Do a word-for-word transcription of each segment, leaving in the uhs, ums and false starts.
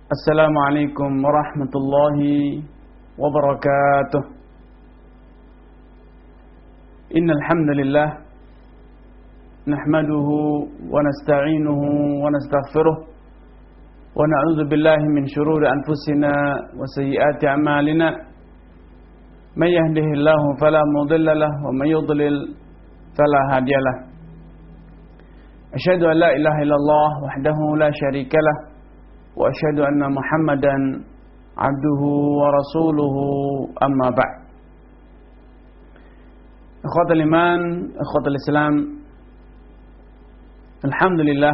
Assalamualaikum warahmatullahi wabarakatuh. Innal hamdalillah nahmaduhu wa nasta'inuhu wa nastaghfiruh wa na'udzu billahi min shururi anfusina wa sayyiati a'malina. May yahdihillahu fala mudilla lahu wa may yudlil fala hadiya lahu. Asyhadu an la ilaha illallah wahdahu la syarika lahu wa asyhadu anna Muhammadan abduhu wa rasuluhu amma ba'd. Ikhwatul iman, ikhwatul Islam, alhamdulillah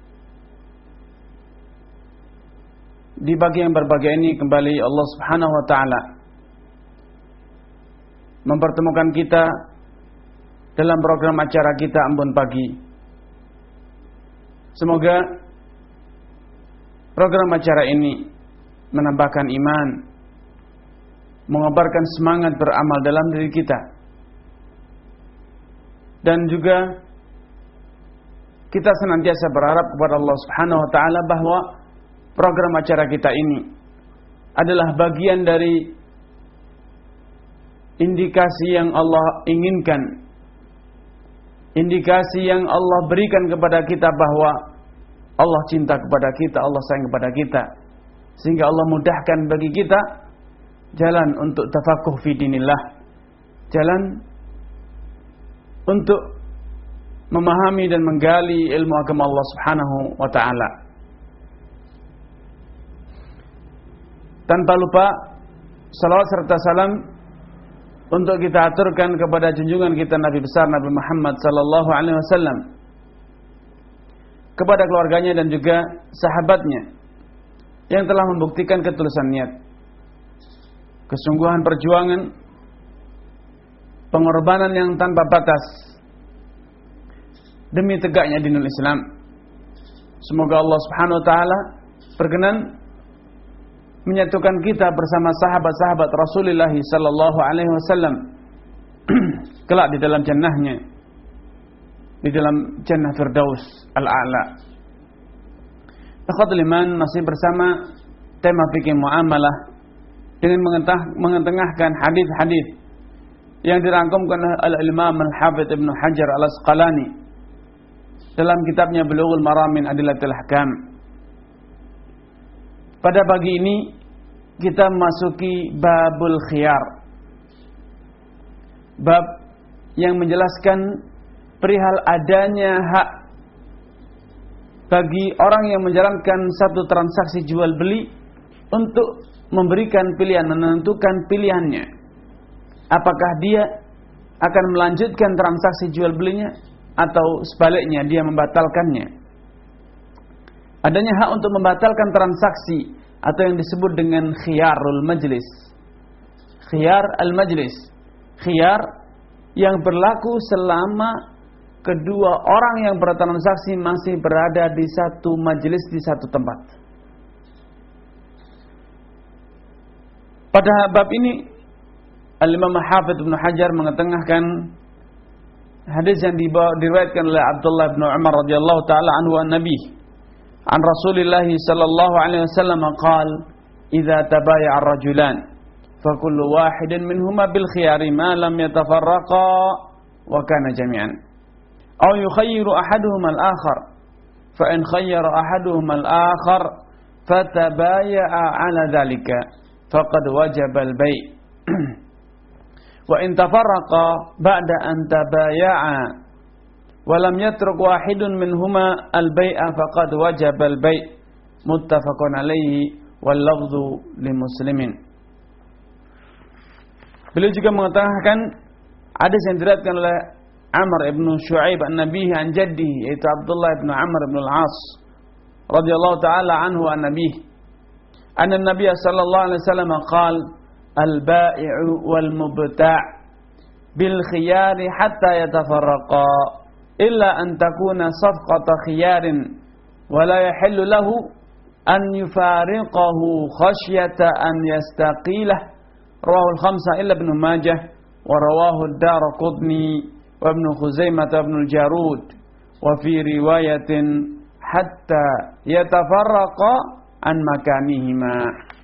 di pagi yang berbahagia ini kembali Allah Subhanahu wa taala mempertemukan kita dalam program acara kita Ambon Pagi. Semoga program acara ini menambahkan iman, mengobarkan semangat beramal dalam diri kita, dan juga kita senantiasa berharap kepada Allah Subhanahu wa taala bahwa program acara kita ini adalah bagian dari indikasi yang Allah inginkan, indikasi yang Allah berikan kepada kita bahwa Allah cinta kepada kita, Allah sayang kepada kita, sehingga Allah mudahkan bagi kita jalan untuk tafakuh fi dinillah, jalan untuk memahami dan menggali ilmu agama Allah Subhanahu wa taala. Tanpa lupa salawat serta salam untuk kita aturkan kepada junjungan kita Nabi besar Nabi Muhammad sallallahu alaihi wasallam, kepada keluarganya dan juga sahabatnya yang telah membuktikan ketulusan niat, kesungguhan perjuangan, pengorbanan yang tanpa batas demi tegaknya dinul Islam. Semoga Allah Subhanahu wa taala berkenan menyatukan kita bersama sahabat-sahabat Rasulullah sallallahu alaihi wasallam kelak di dalam jannahnya, di dalam jannah Firdaus al-A'la. Ikhwatul iman, masih bersama tema fikih muamalah dengan mengetengahkan hadis-hadis yang dirangkumkan oleh Imam Al-Hafidz Ibnu Hajar Al-Asqalani dalam kitabnya Bulughul Maram min Adillatil Ahkam. Pada pagi ini kita memasuki babul khiyar, bab yang menjelaskan perihal adanya hak bagi orang yang menjalankan satu transaksi jual beli untuk memberikan pilihan, menentukan pilihannya, apakah dia akan melanjutkan transaksi jual belinya atau sebaliknya dia membatalkannya. Adanya hak untuk membatalkan transaksi atau yang disebut dengan khiyarul majlis, khiyar al-majlis, khiyar yang berlaku selama kedua orang yang bertransaksi masih berada di satu majelis, di satu tempat. Pada bab ini Al-Imam Hafidz Ibnu Hajar mengetengahkan hadis yang diriwayatkan oleh Abdullah bin Umar radhiyallahu taala anhu an Nabi an Rasulillah sallallahu alaihi wasallam qaal idza tabaya'a ar-rajulan fa kullu wahidin minhuma bil khiyari ma lam yatafarraqa wa kana jami'an aw yukhayyiru ahaduhuma al-akhar fa in khayyara ahaduhuma al-akhar fatabaya'a 'ala dhalika faqad wajaba al-bay' wa in tafarraqa ba'da an tabaya'a wa lam yatruk wahidun minhuma al-bay'a faqad wajaba al-bay' muttafaqun alayhi wal lafdhu li muslimin. Beliau juga mengatakan hadis yang diriwayatkan oleh Amr ibn Shu'aib an-Nabihi an jaddihi, yaitu Abdullah ibn Amr ibn al-As radhiyallahu ta'ala anhu an Nabihi anna an-nabiy sallallahu alaihi wasallam qala al-ba'i'u wal mubta' bil khiyari hatta yatafarraqa illa an takuna safqata khiyarin wa la yahillu lahu an yufariqahu khasyata an yastaqilah. Rawahu al-khamsah illa Ibnu Majah wa rawahu ad-Daraqutni wa Ibnu Khuzaimah wa Ibnu al-Jarud wa fi riwayatin hatta yatafarraqa an makanihima.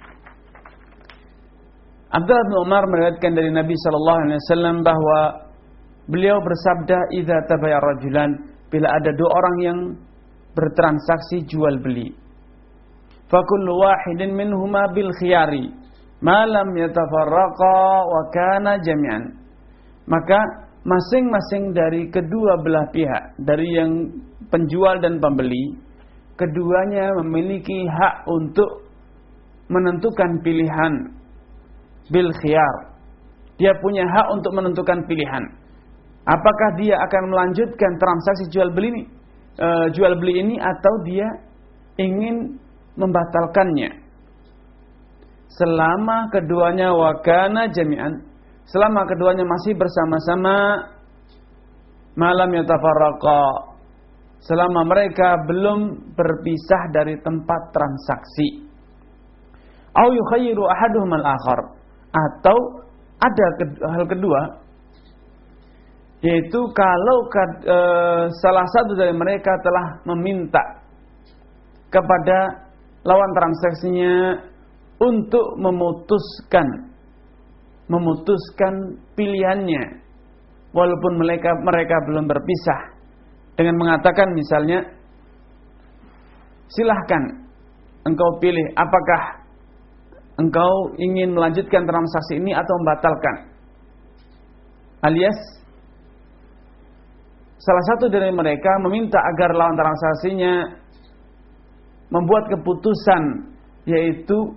Abdullah bin Umar meriwayatkan dari Nabi sallallahu alaihi wasallam bahwa beliau bersabda, "Idza tabaya rajulan," bila ada dua orang yang bertransaksi jual beli, fa kullu wahidin minhuma bil khiyari ma lam yatafarraqa wa kana jami'an. Maka masing-masing dari kedua belah pihak, dari yang penjual dan pembeli, keduanya memiliki hak untuk menentukan pilihan bil khiyar. Dia punya hak untuk menentukan pilihan. Apakah dia akan melanjutkan transaksi jual beli ini, e, jual beli ini atau dia ingin membatalkannya. Selama keduanya wakana jami'an, selama keduanya masih bersama-sama, malam yatafarraqa, selama mereka belum berpisah dari tempat transaksi. Au yukhayyiru ahaduhum al-akhar, atau ada hal kedua, yaitu kalau e, salah satu dari mereka telah meminta kepada lawan transaksinya untuk memutuskan memutuskan pilihannya walaupun mereka mereka belum berpisah, dengan mengatakan misalnya, silahkan engkau pilih apakah engkau ingin melanjutkan transaksi ini atau membatalkan. Alias salah satu dari mereka meminta agar lawan transaksinya membuat keputusan, yaitu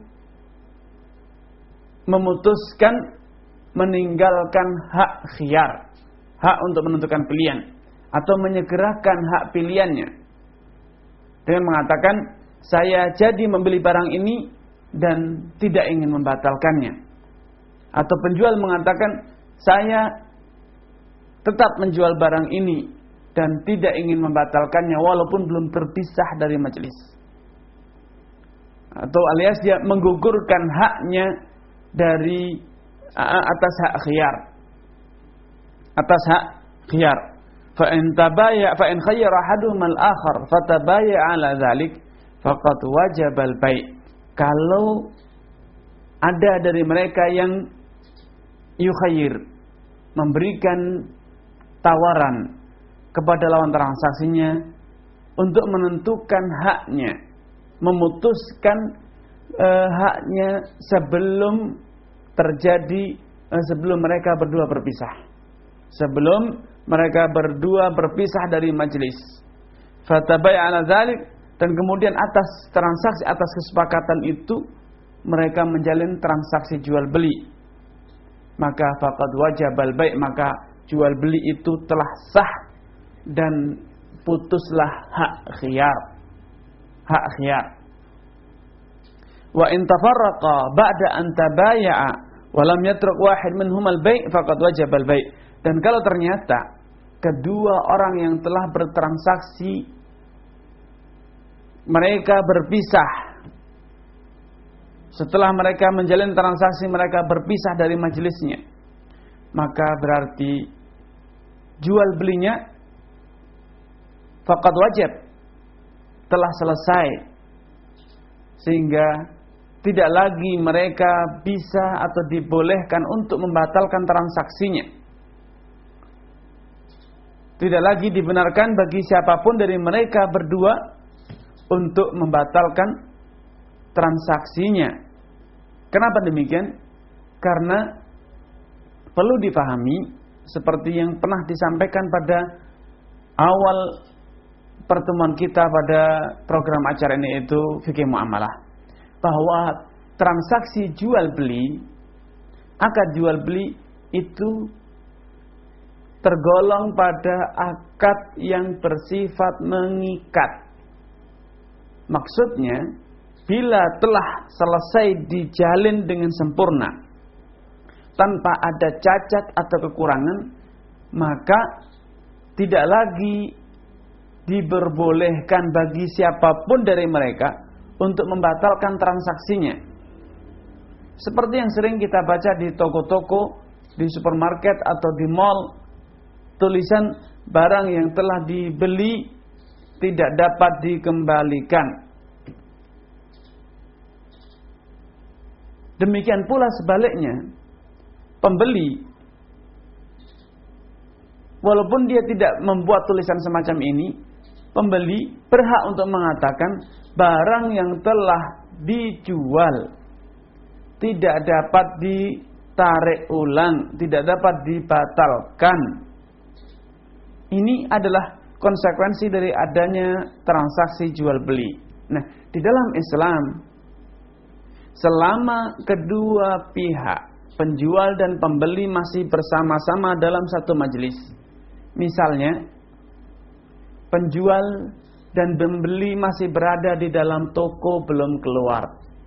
memutuskan meninggalkan hak khiyar, hak untuk menentukan pilihan, atau menyegerakan hak pilihannya dengan mengatakan, saya jadi membeli barang ini dan tidak ingin membatalkannya. Atau penjual mengatakan, saya tetap menjual barang ini dan tidak ingin membatalkannya walaupun belum berpisah dari majelis. Atau alias dia menggugurkan haknya dari atas hak khiyar, atas hak khiyar. Fa in tabaya fa in khayyara ahaduhum al-akhar fatabaya ala dzalik faqad wajaba al-bai'. Kalau ada dari mereka yang yukhayyir, memberikan tawaran kepada lawan transaksinya untuk menentukan haknya, memutuskan eh, haknya sebelum terjadi eh, sebelum mereka berdua berpisah, sebelum mereka berdua berpisah dari majelis. Fatabai ala dzalik, dan kemudian atas transaksi, atas kesepakatan itu mereka menjalin transaksi jual beli, maka faqad wajabal bai', maka jual beli itu telah sah dan putuslah hak khiyar, hak khiyar. Wa in tafarraqa ba'da an tabaya'a wa lam yatruk wahid minhum al-bai' faqad wajabal bai'. Dan kalau ternyata kedua orang yang telah bertransaksi mereka berpisah, setelah mereka menjalin transaksi mereka berpisah dari majelisnya, maka berarti jual belinya faqad wajib, telah selesai, sehingga tidak lagi mereka bisa atau dibolehkan untuk membatalkan transaksinya. Tidak lagi dibenarkan bagi siapapun dari mereka berdua untuk membatalkan transaksinya. Kenapa demikian? Karena perlu dipahami, seperti yang pernah disampaikan pada awal pertemuan kita pada program acara ini, yaitu fikih muamalah, bahwa transaksi jual beli, akad jual beli itu tergolong pada akad yang bersifat mengikat. Maksudnya, bila telah selesai dijalin dengan sempurna, tanpa ada cacat atau kekurangan, maka tidak lagi diperbolehkan bagi siapapun dari mereka untuk membatalkan transaksinya. Seperti yang sering kita baca di toko-toko, di supermarket atau di mall, tulisan barang yang telah dibeli tidak dapat dikembalikan. Demikian pula sebaliknya, pembeli walaupun dia tidak membuat tulisan semacam ini, pembeli berhak untuk mengatakan barang yang telah dijual tidak dapat ditarik ulang, tidak dapat dibatalkan. Ini adalah konsekuensi dari adanya transaksi jual beli. Nah, di dalam Islam, selama kedua pihak, penjual dan pembeli masih bersama-sama dalam satu majelis, misalnya penjual dan pembeli masih berada di dalam toko belum keluar,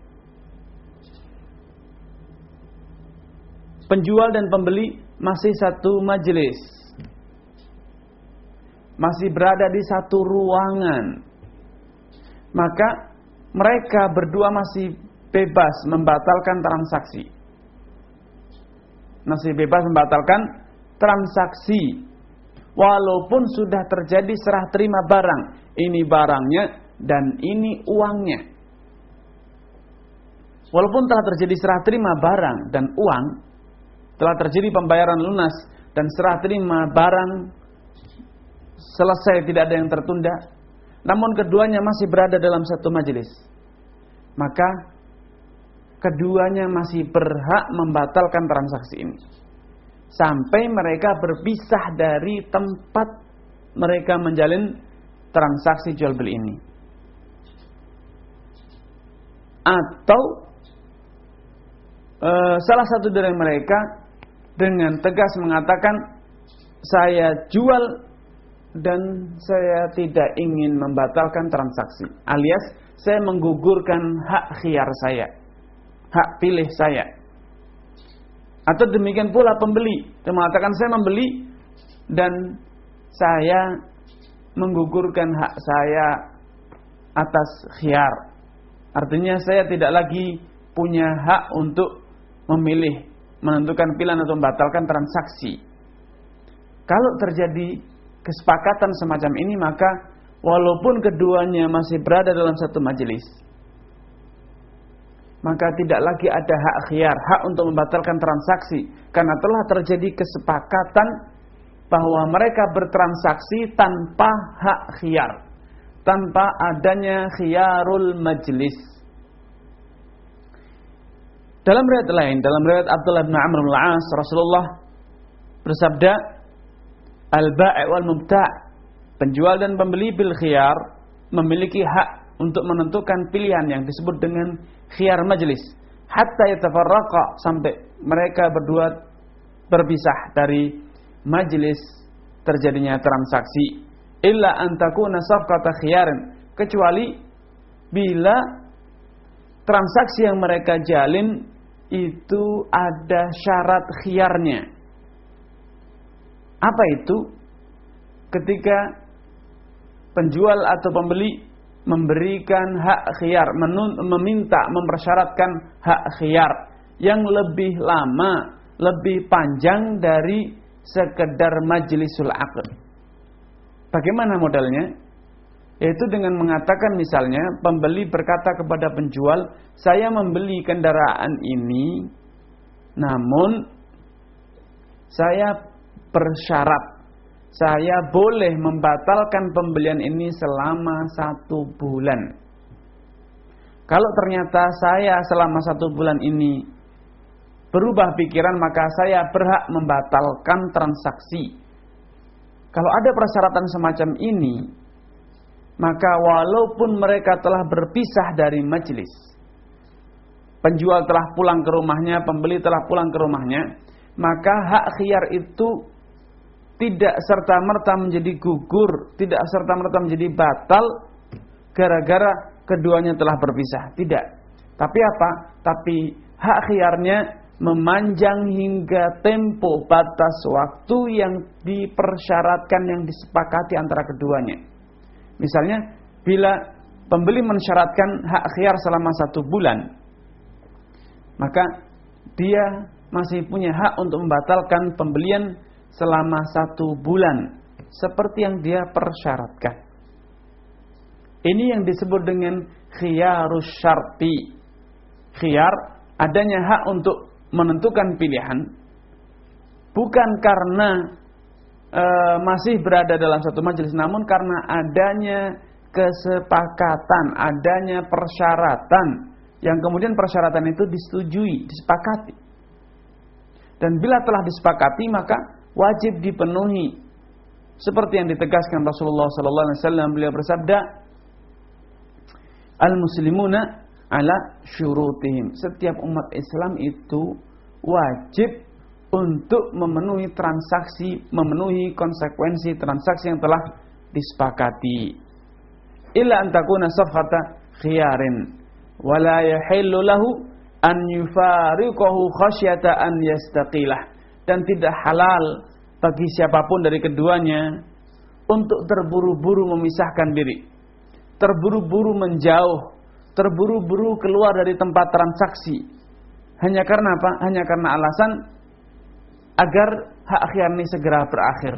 penjual dan pembeli masih satu majelis, masih berada di satu ruangan, maka mereka berdua masih bebas membatalkan transaksi. Masih bebas membatalkan transaksi. Walaupun sudah terjadi serah terima barang. Ini barangnya dan ini uangnya. Walaupun telah terjadi serah terima barang dan uang, telah terjadi pembayaran lunas dan serah terima barang selesai, tidak ada yang tertunda, namun keduanya masih berada dalam satu majelis, maka keduanya masih berhak membatalkan transaksi ini sampai mereka berpisah dari tempat mereka menjalin transaksi jual beli ini. Atau e, salah satu dari mereka dengan tegas mengatakan, saya jual dan saya tidak ingin membatalkan transaksi, alias saya menggugurkan hak khiyar saya, hak pilih saya. Atau demikian pula pembeli, dia mengatakan saya membeli dan saya menggugurkan hak saya atas khiyar. Artinya saya tidak lagi punya hak untuk memilih, menentukan pilihan atau membatalkan transaksi. Kalau terjadi kesepakatan semacam ini, maka walaupun keduanya masih berada dalam satu majelis, maka tidak lagi ada hak khiyar, hak untuk membatalkan transaksi, karena telah terjadi kesepakatan bahwa mereka bertransaksi tanpa hak khiyar, tanpa adanya khiyarul majlis. Dalam riwayat lain, dalam riwayat Abdullah bin Amr bin Al-As, Rasulullah bersabda, al-bai' wal mubta', penjual dan pembeli bil khiyar memiliki hak untuk menentukan pilihan yang disebut dengan khiyar majlis, hatta yatafarraqa, sampai mereka berdua berpisah dari majlis terjadinya transaksi. Illa an takuna safqata khiyarin, kecuali bila transaksi yang mereka jalin itu ada syarat khiyarnya. Apa itu? Ketika penjual atau pembeli memberikan hak khiyar, menun, meminta, mempersyaratkan hak khiyar yang lebih lama, lebih panjang dari sekedar majlisul aqd. Bagaimana modelnya? Yaitu dengan mengatakan, misalnya pembeli berkata kepada penjual, saya membeli kendaraan ini, namun saya bersyarat, saya boleh membatalkan pembelian ini selama satu bulan. Kalau ternyata saya selama satu bulan ini berubah pikiran, maka saya berhak membatalkan transaksi. Kalau ada persyaratan semacam ini, maka walaupun mereka telah berpisah dari majelis, penjual telah pulang ke rumahnya, pembeli telah pulang ke rumahnya, maka hak khiyar itu tidak serta-merta menjadi gugur, tidak serta-merta menjadi batal gara-gara keduanya telah berpisah. Tidak. Tapi apa? Tapi hak khiyarnya memanjang hingga tempo batas waktu yang dipersyaratkan, yang disepakati antara keduanya. Misalnya, bila pembeli mensyaratkan hak khiyar selama satu bulan, maka dia masih punya hak untuk membatalkan pembelian selama satu bulan, seperti yang dia persyaratkan. Ini yang disebut dengan khiyarus syarti, khiyar adanya hak untuk menentukan pilihan bukan karena e, masih berada dalam satu majelis, namun karena adanya kesepakatan, adanya persyaratan yang kemudian persyaratan itu disetujui, disepakati. Dan bila telah disepakati maka wajib dipenuhi. Seperti yang ditegaskan Rasulullah sallallahu alaihi wasallam, beliau bersabda, "Al-muslimuna ala syurutihim." Setiap umat Islam itu wajib untuk memenuhi transaksi, memenuhi konsekuensi transaksi yang telah disepakati. Illa an takuna safqata khiyarin wa la yahillu lahu an yufariqahu khasyata an yastaqilah. Dan tidak halal bagi siapapun dari keduanya untuk terburu-buru memisahkan diri, terburu-buru menjauh, terburu-buru keluar dari tempat transaksi. Hanya karena apa? Hanya karena alasan agar hak khiyar ini segera berakhir.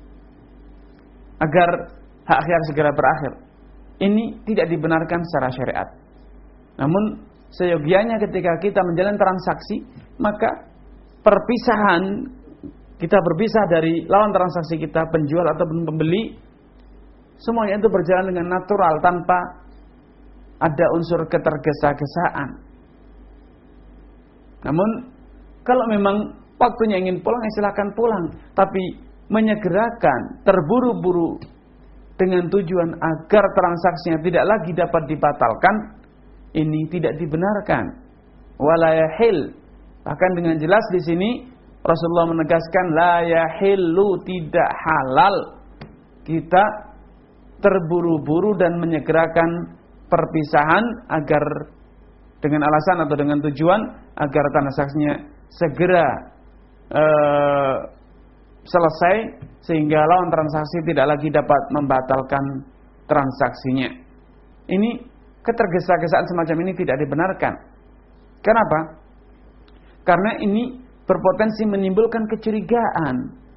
Agar hak khiyar segera berakhir. Ini tidak dibenarkan secara syariat. Namun seyogianya ketika kita menjalin transaksi, maka perpisahan, kita berpisah dari lawan transaksi kita, penjual ataupun pembeli, semuanya itu berjalan dengan natural tanpa ada unsur ketergesa-gesaan. Namun kalau memang waktunya ingin pulang, ya silakan pulang. Tapi menyegerakan, terburu-buru dengan tujuan agar transaksinya tidak lagi dapat dibatalkan, ini tidak dibenarkan. Wala yahil. Bahkan dengan jelas di sini Rasulullah menegaskan la yahillu, tidak halal kita terburu-buru dan menyegerakan perpisahan agar dengan alasan atau dengan tujuan agar transaksinya segera uh, selesai sehingga lawan transaksi tidak lagi dapat membatalkan transaksinya. Ini ketergesa-gesaan semacam ini tidak dibenarkan. Kenapa? Karena ini berpotensi menimbulkan kecurigaan.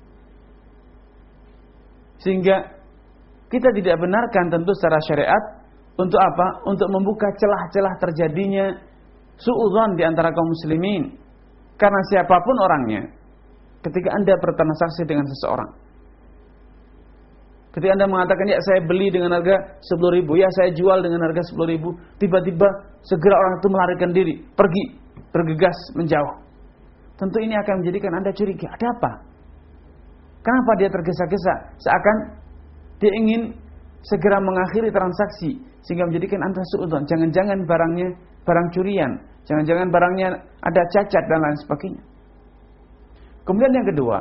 Sehingga kita tidak benarkan tentu secara syariat untuk apa? Untuk membuka celah-celah terjadinya suudzon di antara kaum muslimin. Karena siapapun orangnya, ketika Anda bertransaksi dengan seseorang, ketika Anda mengatakan, ya saya beli dengan harga sepuluh ribu, ya saya jual dengan harga sepuluh ribu, tiba-tiba segera orang itu melarikan diri, pergi, bergegas, menjauh. Tentu ini akan menjadikan Anda curiga, ada apa? Kenapa dia tergesa-gesa? Seakan dia ingin segera mengakhiri transaksi, sehingga menjadikan Anda suudzon. Jangan-jangan barangnya barang curian, jangan-jangan barangnya ada cacat dan lain sebagainya. Kemudian yang kedua,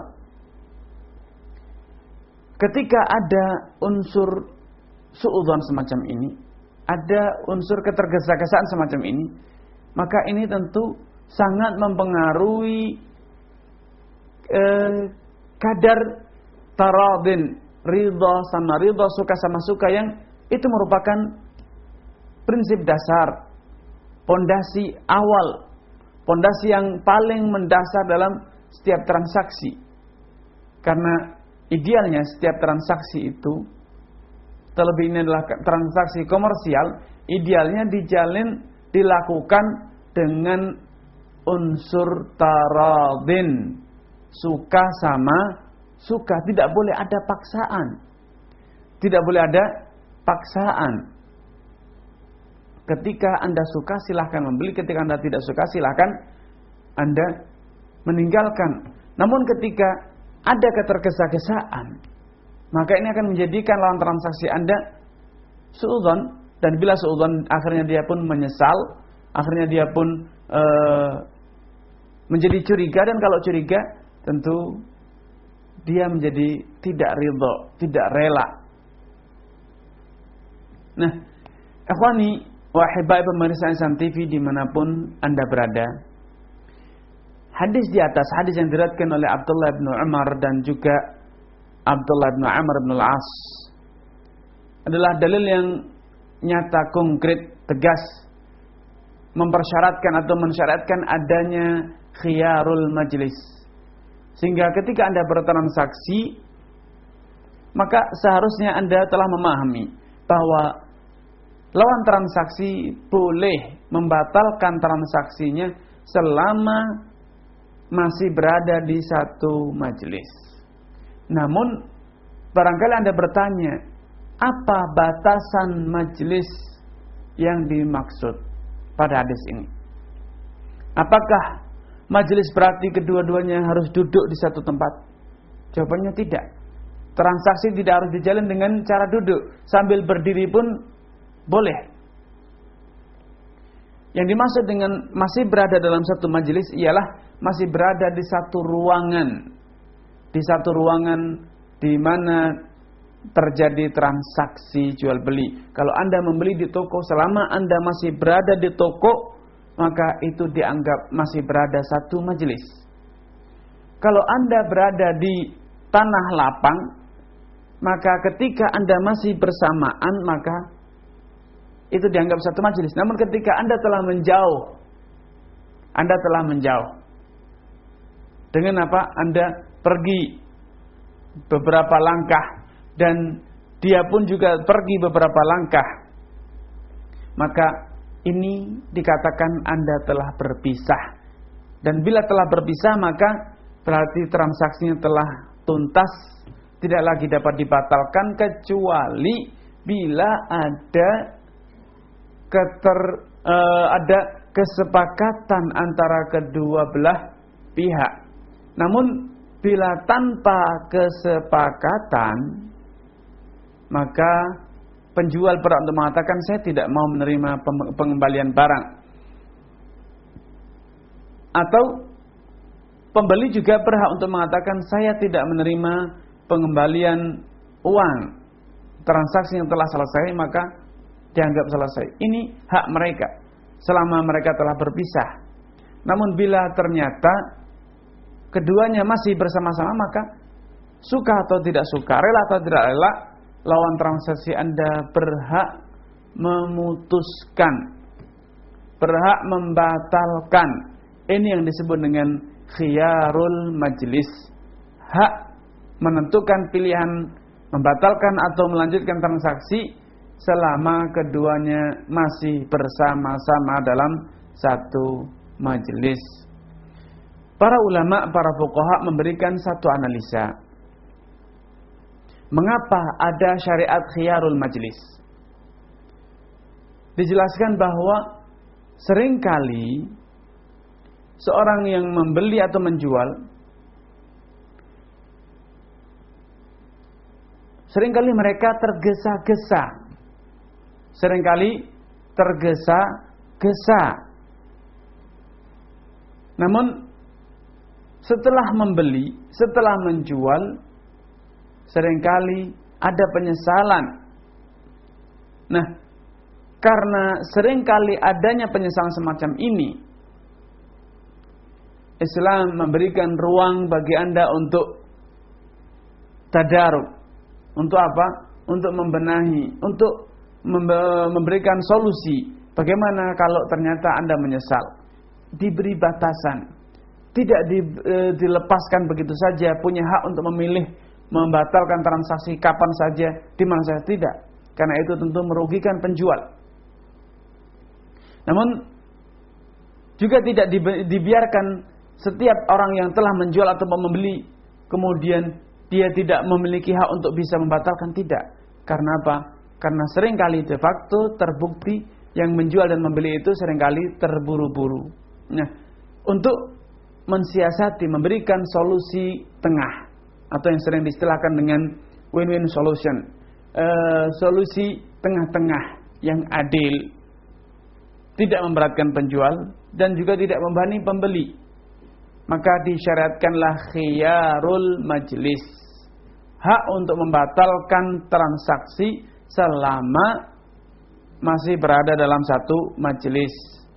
ketika ada unsur suudzon semacam ini, ada unsur ketergesa-gesaan semacam ini, maka ini tentu sangat mempengaruhi eh, kadar taradin, ridha sama ridha, suka sama suka, yang itu merupakan prinsip dasar, pondasi awal, pondasi yang paling mendasar dalam setiap transaksi. Karena idealnya setiap transaksi itu, terlebih ini adalah transaksi komersial, idealnya dijalin, dilakukan dengan unsur taradin, suka sama suka. Tidak boleh ada paksaan, tidak boleh ada paksaan. Ketika Anda suka silahkan membeli, ketika Anda tidak suka silahkan Anda meninggalkan. Namun ketika ada ketergesa-gesaan, maka ini akan menjadikan lawan transaksi Anda suudzon, dan bila suudzon akhirnya dia pun menyesal, akhirnya dia pun e, menjadi curiga, dan kalau curiga tentu dia menjadi tidak ridho, tidak rela. Nah, ikhwani wa hibai pemirsa Insan T V dimanapun Anda berada, hadis di atas, hadis yang diriwayatkan oleh Abdullah bin Umar dan juga Abdullah bin Amr bin Al-As, adalah dalil yang nyata, konkret, tegas, mempersyaratkan atau mensyaratkan adanya khiyarul majlis. Sehingga ketika Anda bertransaksi, maka seharusnya Anda telah memahami bahwa lawan transaksi boleh membatalkan transaksinya selama masih berada di satu majelis. Namun barangkali Anda bertanya, apa batasan majelis yang dimaksud pada hadis ini? Apakah majelis berarti kedua-duanya harus duduk di satu tempat? Jawabannya tidak. Transaksi tidak harus dijalin dengan cara duduk, sambil berdiri pun boleh. Yang dimaksud dengan masih berada dalam satu majelis ialah masih berada di satu ruangan, di satu ruangan di mana terjadi transaksi jual beli. Kalau Anda membeli di toko, selama Anda masih berada di toko, maka itu dianggap masih berada satu majelis. Kalau Anda berada di tanah lapang, maka ketika Anda masih bersamaan, maka itu dianggap satu majelis. Namun ketika Anda telah menjauh, Anda telah menjauh. Dengan apa? Anda pergi beberapa langkah dan dia pun juga pergi beberapa langkah, maka ini dikatakan Anda telah berpisah. Dan bila telah berpisah, maka berarti transaksinya telah tuntas, tidak lagi dapat dibatalkan kecuali bila ada keter uh, ada kesepakatan antara kedua belah pihak. Namun bila tanpa kesepakatan, maka penjual berhak untuk mengatakan saya tidak mau menerima pengembalian barang. Atau pembeli juga berhak untuk mengatakan saya tidak menerima pengembalian uang. Transaksi yang telah selesai maka dianggap selesai. Ini hak mereka selama mereka telah berpisah. Namun bila ternyata keduanya masih bersama-sama, maka suka atau tidak suka, rela atau tidak rela, lawan transaksi Anda berhak memutuskan, berhak membatalkan. Ini yang disebut dengan khiyarul majlis. Hak menentukan pilihan membatalkan atau melanjutkan transaksi selama keduanya masih bersama-sama dalam satu majelis. Para ulama, para fuqaha memberikan satu analisa. Mengapa ada syariat khiyarul majlis? Dijelaskan bahwa seringkali seorang yang membeli atau menjual, seringkali mereka tergesa-gesa. Seringkali tergesa-gesa. Namun setelah membeli, setelah menjual, seringkali ada penyesalan. Nah, karena seringkali adanya penyesalan semacam ini, Islam memberikan ruang bagi Anda untuk tadaruk. Untuk apa? Untuk membenahi, untuk memberikan solusi. Bagaimana kalau ternyata Anda menyesal? Diberi batasan. Tidak di, e, dilepaskan begitu saja, punya hak untuk memilih membatalkan transaksi kapan saja, di mana saja, tidak. Karena itu tentu merugikan penjual. Namun juga tidak dibiarkan setiap orang yang telah menjual atau membeli kemudian dia tidak memiliki hak untuk bisa membatalkan, tidak. Karena apa? Karena seringkali de facto terbukti yang menjual dan membeli itu seringkali terburu-buru. Nah, untuk mensiasati, memberikan solusi tengah atau yang sering diistilahkan dengan win-win solution, e, solusi tengah-tengah yang adil, tidak memberatkan penjual dan juga tidak membebani pembeli, maka disyariatkanlah khiyarul majlis, hak untuk membatalkan transaksi selama masih berada dalam satu majelis.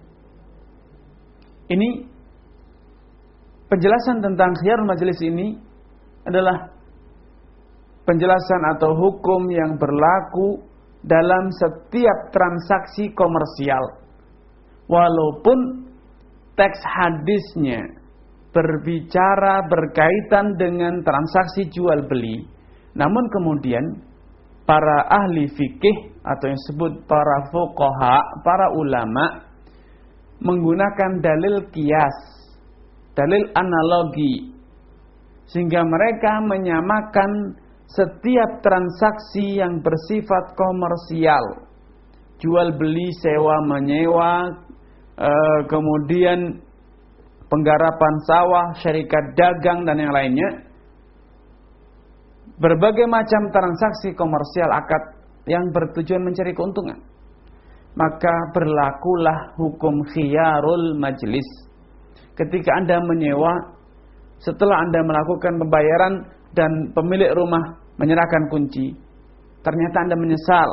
Ini penjelasan tentang khiyarul majlis ini adalah penjelasan atau hukum yang berlaku dalam setiap transaksi komersial. Walaupun teks hadisnya berbicara berkaitan dengan transaksi jual beli, namun kemudian para ahli fikih atau yang disebut para fuqaha, para ulama, menggunakan dalil kias, dalil analogi, sehingga mereka menyamakan setiap transaksi yang bersifat komersial, jual beli, sewa menyewa, e, kemudian penggarapan sawah, syarikat dagang dan yang lainnya, berbagai macam transaksi komersial akad yang bertujuan mencari keuntungan, maka berlakulah hukum khiyarul majlis. Ketika Anda menyewa, setelah Anda melakukan pembayaran dan pemilik rumah menyerahkan kunci, ternyata Anda menyesal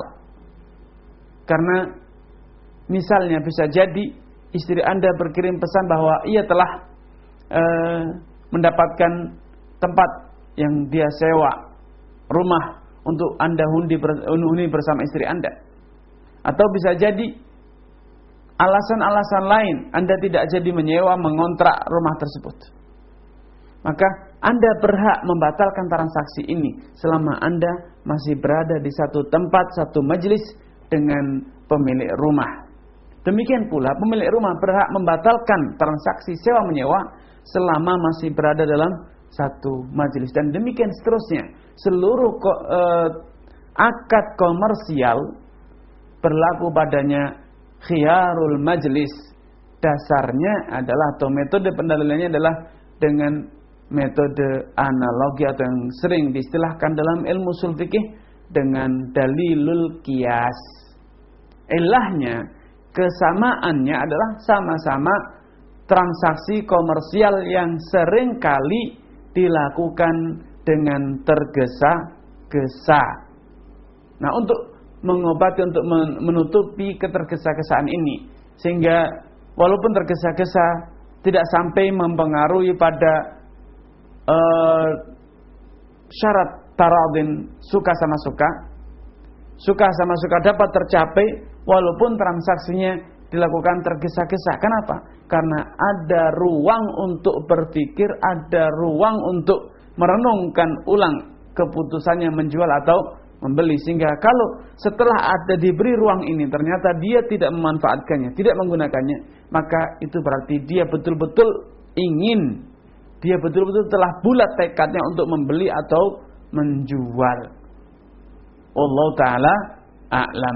karena misalnya bisa jadi istri Anda berkirim pesan bahwa ia telah eh, mendapatkan tempat yang dia sewa, rumah untuk Anda hundi, hundi bersama istri Anda. Atau bisa jadi alasan-alasan lain Anda tidak jadi menyewa, mengontrak rumah tersebut. Maka Anda berhak membatalkan transaksi ini selama Anda masih berada di satu tempat, satu majelis dengan pemilik rumah. Demikian pula pemilik rumah berhak membatalkan transaksi sewa menyewa selama masih berada dalam satu majelis. Dan demikian seterusnya. Seluruh ko, eh, akad komersial berlaku padanya khiyarul majlis. Dasarnya adalah atau metode pendalilannya adalah dengan metode analogi atau yang sering diistilahkan dalam ilmu ushul fikih dengan dalilul qiyas. Ilahnya, kesamaannya adalah sama-sama transaksi komersial yang sering kali dilakukan dengan tergesa-gesa. Nah, untuk mengobati, untuk menutupi ketergesa-gesaan ini, sehingga walaupun tergesa-gesa tidak sampai mempengaruhi pada uh, syarat taradin, suka sama suka, suka sama suka dapat tercapai walaupun transaksinya dilakukan tergesa-gesa. Kenapa? Karena ada ruang untuk berpikir, ada ruang untuk merenungkan ulang keputusannya menjual atau membeli. Sehingga kalau setelah ada diberi ruang ini ternyata dia tidak memanfaatkannya, tidak menggunakannya, maka itu berarti dia betul-betul ingin, dia betul-betul telah bulat tekadnya untuk membeli atau menjual. Allah Ta'ala a'lam.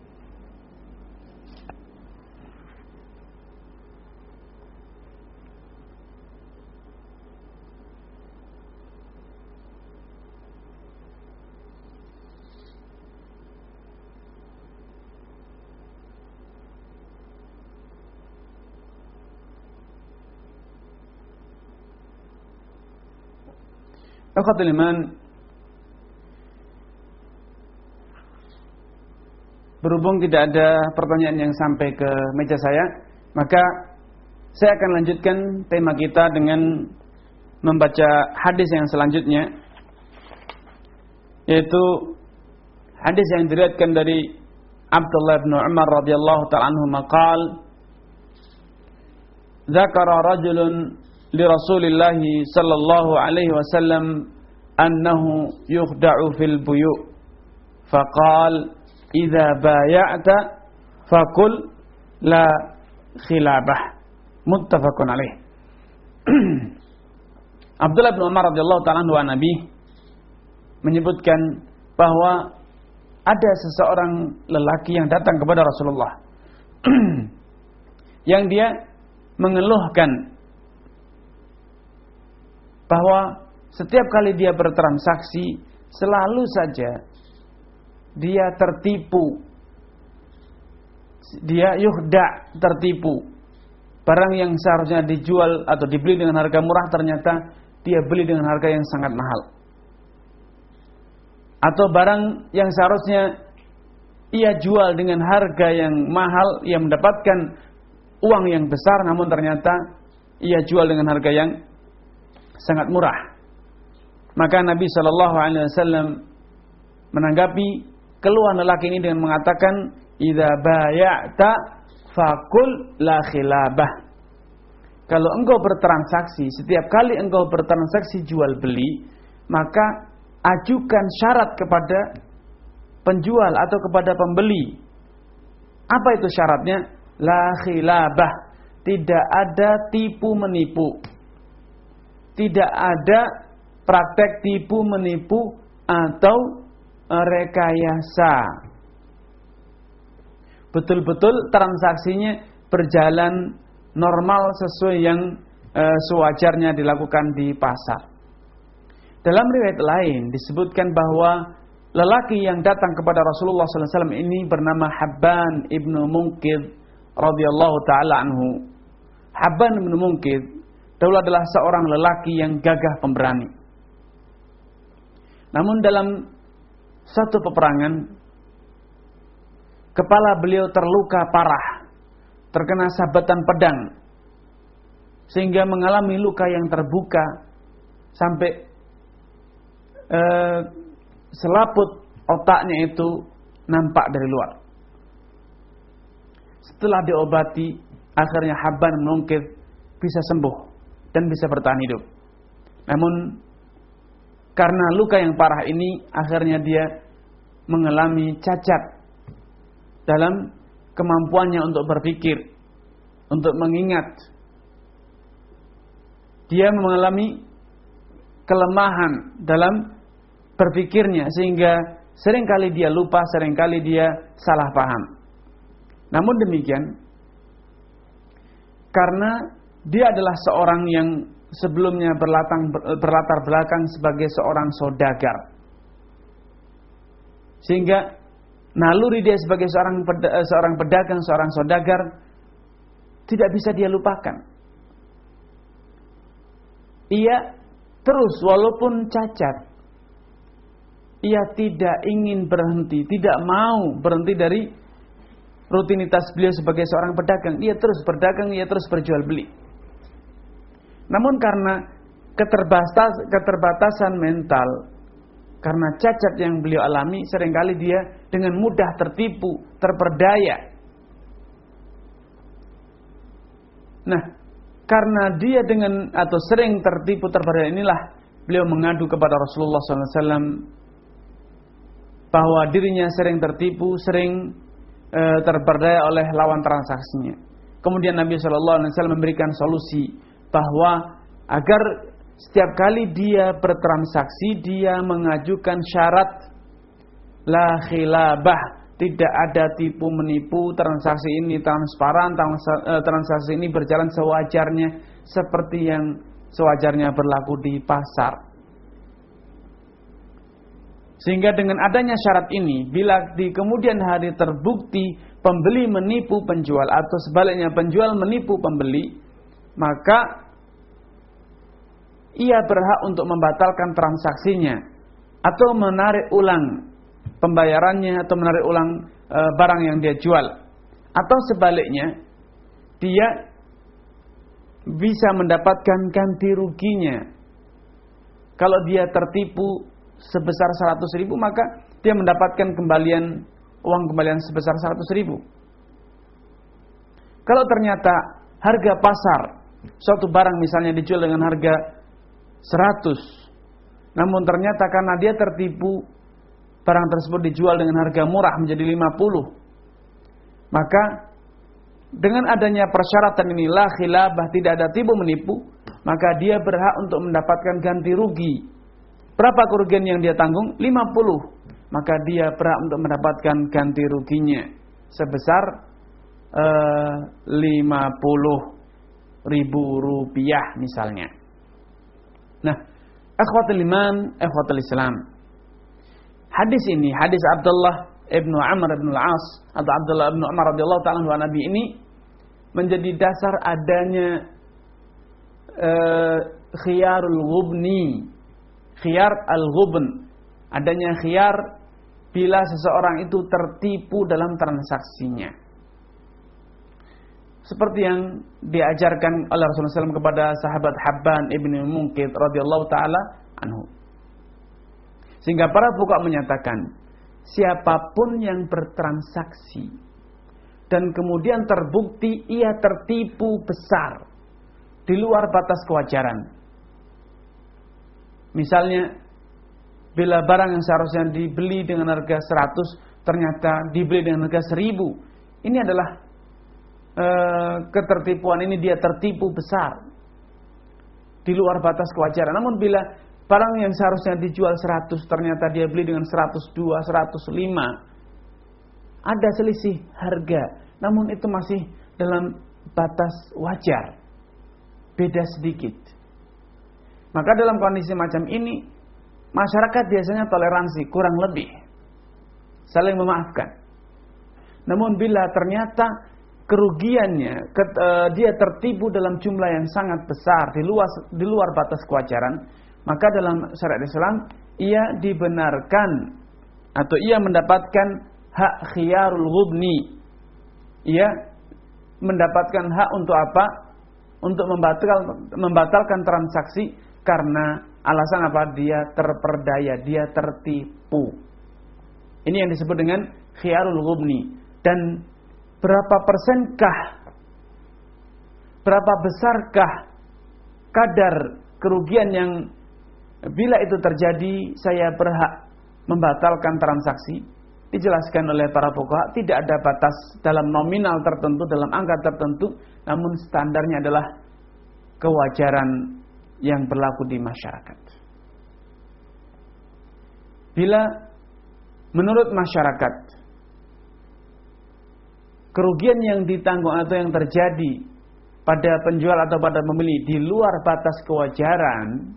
Akhatul iman, berhubung tidak ada pertanyaan yang sampai ke meja saya, maka saya akan lanjutkan tema kita dengan membaca hadis yang selanjutnya, yaitu hadis yang diriwayatkan dari Abdullah bin Umar radhiyallahu ta'ala anhu maqal, dzakara rajulun li Rasulillah sallallahu alaihi wasallam annahu yukhda'u fil buyu' faqal idza bay'ata faqul la khilabah, muttafaqun alaih. Abdullah bin Umar radhiyallahu ta'ala anhu Nabi menyebutkan bahwa ada seseorang lelaki yang datang kepada Rasulullah yang dia mengeluhkan bahwa setiap kali dia bertransaksi selalu saja dia tertipu, dia yuhda, tertipu. Barang yang seharusnya dijual atau dibeli dengan harga murah ternyata dia beli dengan harga yang sangat mahal. Atau barang yang seharusnya ia jual dengan harga yang mahal, ia mendapatkan uang yang besar, namun ternyata ia jual dengan harga yang sangat murah. Maka Nabi shallallahu alaihi wasallam menanggapi keluhan lelaki ini dengan mengatakan, idza bay'ata faqul la khilabah. Kalau engkau bertransaksi, setiap kali engkau bertransaksi jual beli, maka ajukan syarat kepada penjual atau kepada pembeli. Apa itu syaratnya? La khilabah, tidak ada tipu menipu. Tidak ada praktek tipu menipu atau rekayasa. Betul-betul transaksinya berjalan normal sesuai yang e, sewajarnya dilakukan di pasar. Dalam riwayat lain disebutkan bahwa lelaki yang datang kepada Rasulullah sallallahu alaihi wasallam ini bernama Habban ibnu Munkid radhiyallahu taala anhu. Habban ibnu Munkid dahulu adalah seorang lelaki yang gagah pemberani. Namun dalam satu peperangan, kepala beliau terluka parah, terkena sabatan pedang, sehingga mengalami luka yang terbuka sampai eh, selaput otaknya itu nampak dari luar. Setelah diobati, akhirnya Habban Munkid bisa sembuh dan bisa bertahan hidup. Namun karena luka yang parah ini, akhirnya dia mengalami cacat dalam kemampuannya untuk berpikir, untuk mengingat. Dia mengalami kelemahan dalam berpikirnya, sehingga seringkali dia lupa, seringkali dia salah paham. Namun demikian, karena dia adalah seorang yang sebelumnya berlatang, berlatar belakang sebagai seorang saudagar, sehingga naluri dia sebagai seorang seorang pedagang, seorang saudagar tidak bisa dia lupakan. Ia terus walaupun cacat, ia tidak ingin berhenti, tidak mau berhenti dari rutinitas beliau sebagai seorang pedagang. Ia terus berdagang, ia terus berjual beli. Namun karena keterbatas, keterbatasan mental, karena cacat yang beliau alami, seringkali dia dengan mudah tertipu, terperdaya. Nah, karena dia dengan atau sering tertipu, terperdaya inilah beliau mengadu kepada Rasulullah sallallahu alaihi wasallam bahwa dirinya sering tertipu, sering e, terperdaya oleh lawan transaksinya. Kemudian Nabi sallallahu alaihi wasallam memberikan solusi bahwa agar setiap kali dia bertransaksi, dia mengajukan syarat la khilabah, tidak ada tipu menipu, transaksi ini transparan, transaksi ini berjalan sewajarnya seperti yang sewajarnya berlaku di pasar. Sehingga dengan adanya syarat ini, bila di kemudian hari terbukti pembeli menipu penjual atau sebaliknya penjual menipu pembeli, maka ia berhak untuk membatalkan transaksinya atau menarik ulang pembayarannya atau menarik ulang e, barang yang dia jual, atau sebaliknya dia bisa mendapatkan ganti ruginya. Kalau dia tertipu sebesar seratus ribu, maka dia mendapatkan kembalian uang kembalian sebesar seratus ribu. Kalau ternyata harga pasar suatu barang misalnya dijual dengan harga seratus, namun ternyata karena dia tertipu, barang tersebut dijual dengan harga murah menjadi lima puluh, maka dengan adanya persyaratan ini la khilabah, tidak ada tipu menipu, maka dia berhak untuk mendapatkan ganti rugi. Berapa kerugian yang dia tanggung? lima puluh. Maka dia berhak untuk mendapatkan ganti ruginya sebesar uh, lima puluh ribu rupiah misalnya. Nah, akhwatul iman, akhwatul Islam. Hadis ini, hadis Abdullah ibnu Amr ibnu Al-As atau Abdullah ibnu Umar radhiyallahu ta'ala anhu Nabi ini menjadi dasar adanya uh, khiyarul ghubni, khiyar al-ghubn, adanya khiyar bila seseorang itu tertipu dalam transaksinya. Seperti yang diajarkan oleh Rasulullah sallallahu alaihi wasallam kepada sahabat Habban ibn Munkid radhiyallahu ta'ala anhu. Sehingga para fuqaha menyatakan, siapapun yang bertransaksi dan kemudian terbukti ia tertipu besar di luar batas kewajaran. Misalnya, bila barang yang seharusnya dibeli dengan harga seratus ternyata dibeli dengan harga seribu. Ini adalah eh, ketertipuan ini dia tertipu besar di luar batas kewajaran. Namun bila barang yang seharusnya dijual seratus ternyata dia beli dengan seratus dua, seratus lima, ada selisih harga, namun itu masih dalam batas wajar, beda sedikit. Maka dalam kondisi macam ini, masyarakat biasanya toleransi, kurang lebih saling memaafkan. Namun bila ternyata kerugiannya, ke, uh, dia tertipu dalam jumlah yang sangat besar di luar di luar batas kewajaran, maka dalam syariat Islam ia dibenarkan atau ia mendapatkan hak khiyarul ghubni. Ia mendapatkan hak untuk apa? Untuk membatalkan membatalkan transaksi karena alasan apa? Dia terperdaya, dia tertipu. Ini yang disebut dengan khiyarul ghubni. Dan berapa persenkah, berapa besarkah kadar kerugian yang bila itu terjadi saya berhak membatalkan transaksi? Dijelaskan oleh para fuqaha, tidak ada batas dalam nominal tertentu, dalam angka tertentu, namun standarnya adalah kewajaran yang berlaku di masyarakat. Bila menurut masyarakat kerugian yang ditanggung atau yang terjadi pada penjual atau pada pembeli di luar batas kewajaran,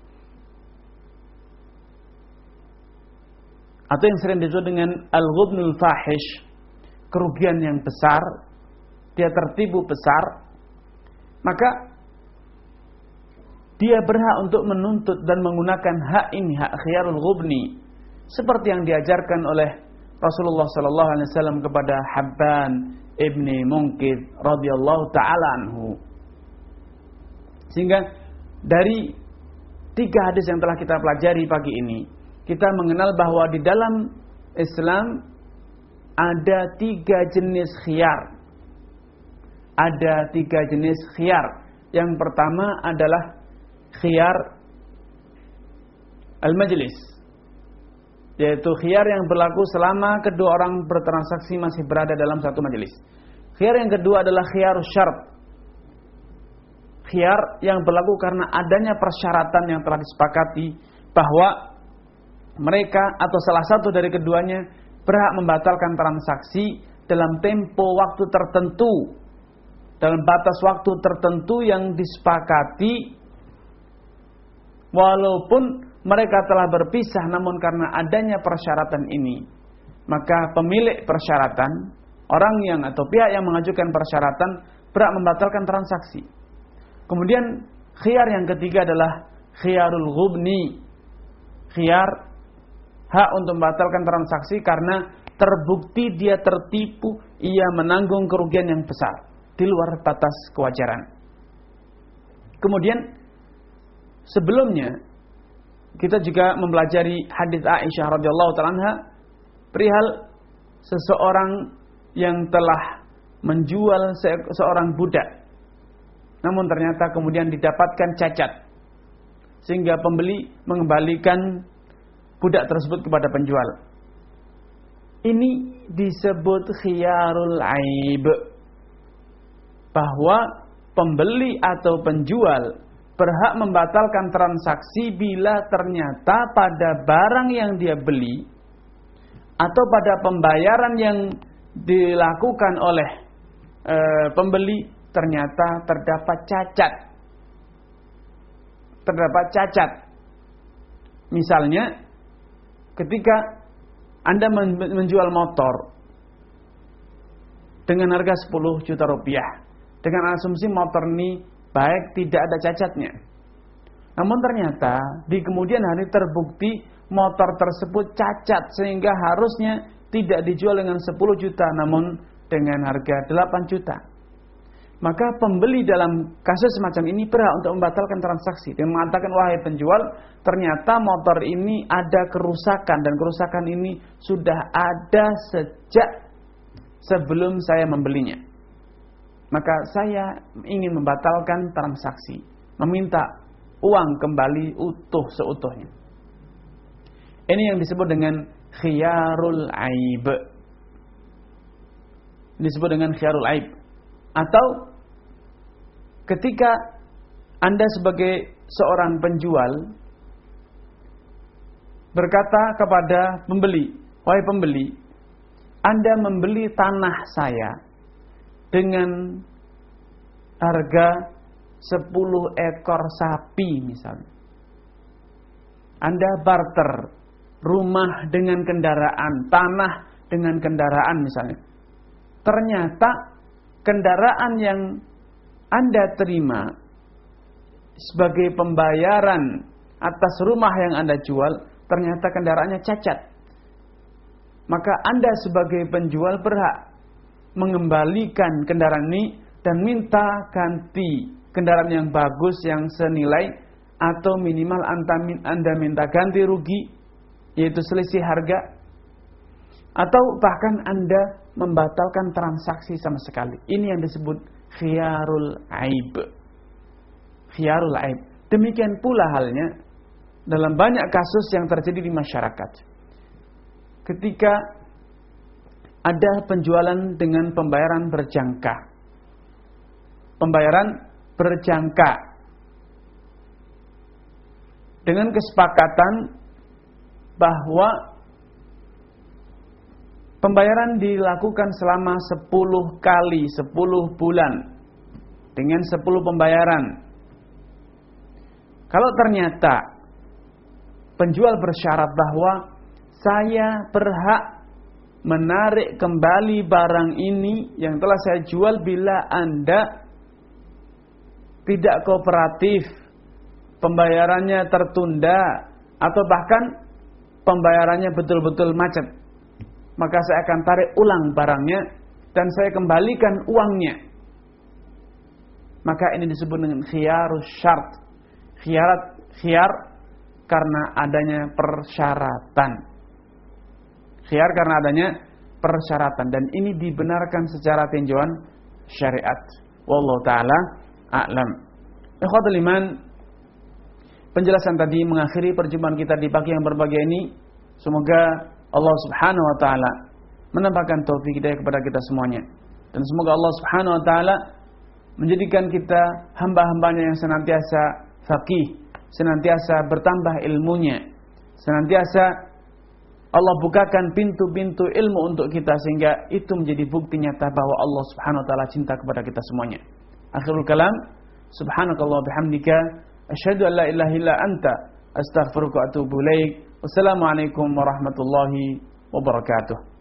atau yang sering disebut dengan al-ghubnul fahish, kerugian yang besar, dia tertipu besar, maka dia berhak untuk menuntut dan menggunakan hak ini, hak khiyarul ghubni, seperti yang diajarkan oleh Rasulullah sallallahu alaihi wasallam kepada Habban ibni Munkid radhiyallahu taala anhu. Sehingga dari tiga hadis yang telah kita pelajari pagi ini, kita mengenal bahwa di dalam Islam ada tiga jenis khiyar. Ada tiga jenis khiyar. Yang pertama adalah khiyar al-majlis, yaitu khiyar yang berlaku selama kedua orang bertransaksi masih berada dalam satu majelis. Khiyar yang kedua adalah khiyar syarat, khiyar yang berlaku karena adanya persyaratan yang telah disepakati bahwa mereka atau salah satu dari keduanya berhak membatalkan transaksi dalam tempo waktu tertentu, dalam batas waktu tertentu yang disepakati, walaupun mereka telah berpisah, namun karena adanya persyaratan ini, maka pemilik persyaratan, orang yang atau pihak yang mengajukan persyaratan berhak membatalkan transaksi. Kemudian khiyar yang ketiga adalah khiyarul ghubni, khiyar hak untuk membatalkan transaksi karena terbukti dia tertipu, ia menanggung kerugian yang besar di luar batas kewajaran. Kemudian sebelumnya kita juga mempelajari hadis Aisyah radhiyallahu taala anha perihal seseorang yang telah menjual seorang budak, namun ternyata kemudian didapatkan cacat, sehingga pembeli mengembalikan budak tersebut kepada penjual. Ini disebut khiyarul aib, bahwa pembeli atau penjual berhak membatalkan transaksi bila ternyata pada barang yang dia beli atau pada pembayaran yang dilakukan oleh e, pembeli ternyata terdapat cacat. Terdapat cacat. Misalnya ketika Anda menjual motor dengan harga sepuluh juta rupiah, dengan asumsi motor ini baik, tidak ada cacatnya. Namun ternyata di kemudian hari terbukti motor tersebut cacat, sehingga harusnya tidak dijual dengan sepuluh juta, namun dengan harga delapan juta. Maka pembeli dalam kasus semacam ini berhak untuk membatalkan transaksi dengan mengatakan, wahai penjual, ternyata motor ini ada kerusakan, dan kerusakan ini sudah ada sejak sebelum saya membelinya. Maka saya ingin membatalkan transaksi, meminta uang kembali utuh seutuhnya. Ini yang disebut dengan khiyarul aib. Disebut dengan khiyarul aib. Atau ketika Anda sebagai seorang penjual berkata kepada pembeli, wahai pembeli, Anda membeli tanah saya dengan harga sepuluh ekor sapi misalnya. Anda barter rumah dengan kendaraan, tanah dengan kendaraan misalnya. Ternyata kendaraan yang Anda terima sebagai pembayaran atas rumah yang Anda jual, ternyata kendaraannya cacat. Maka Anda sebagai penjual berhak mengembalikan kendaraan ini dan minta ganti kendaraan yang bagus yang senilai, atau minimal Anda minta ganti rugi, yaitu selisih harga, atau bahkan Anda membatalkan transaksi sama sekali. Ini yang disebut khiyarul aib. Khiyarul aib. Demikian pula halnya dalam banyak kasus yang terjadi di masyarakat. Ketika ada penjualan dengan pembayaran berjangka. Pembayaran berjangka. Dengan kesepakatan bahwa pembayaran dilakukan selama sepuluh kali, sepuluh bulan. Dengan sepuluh pembayaran. Kalau ternyata penjual bersyarat bahwa saya berhak menarik kembali barang ini yang telah saya jual bila Anda tidak kooperatif, pembayarannya tertunda, atau bahkan pembayarannya betul-betul macet, maka saya akan tarik ulang barangnya dan saya kembalikan uangnya. Maka ini disebut dengan khiyarus syart. Khiyarat, khiyar karena adanya persyaratan. Khiyar karena adanya persyaratan, dan ini dibenarkan secara tinjauan syariat. Wallahu taala a'lam. Ikhwatul iman, penjelasan tadi mengakhiri perjumpaan kita di pagi yang berbahagia ini. Semoga Allah Subhanahu wa taala menampakkan taufik hidayah kepada kita semuanya, dan semoga Allah Subhanahu wa taala menjadikan kita hamba-hambanya yang senantiasa faqih, senantiasa bertambah ilmunya, senantiasa Allah bukakan pintu-pintu ilmu untuk kita, sehingga itu menjadi bukti nyata bahwa Allah Subhanahu wa taala cinta kepada kita semuanya. Akhirul kalam, subhanakallah bihamdika, asyhadu an la ilaha illa anta, astaghfiruka wa atubu ilaik. Wassalamualaikum warahmatullahi wabarakatuh.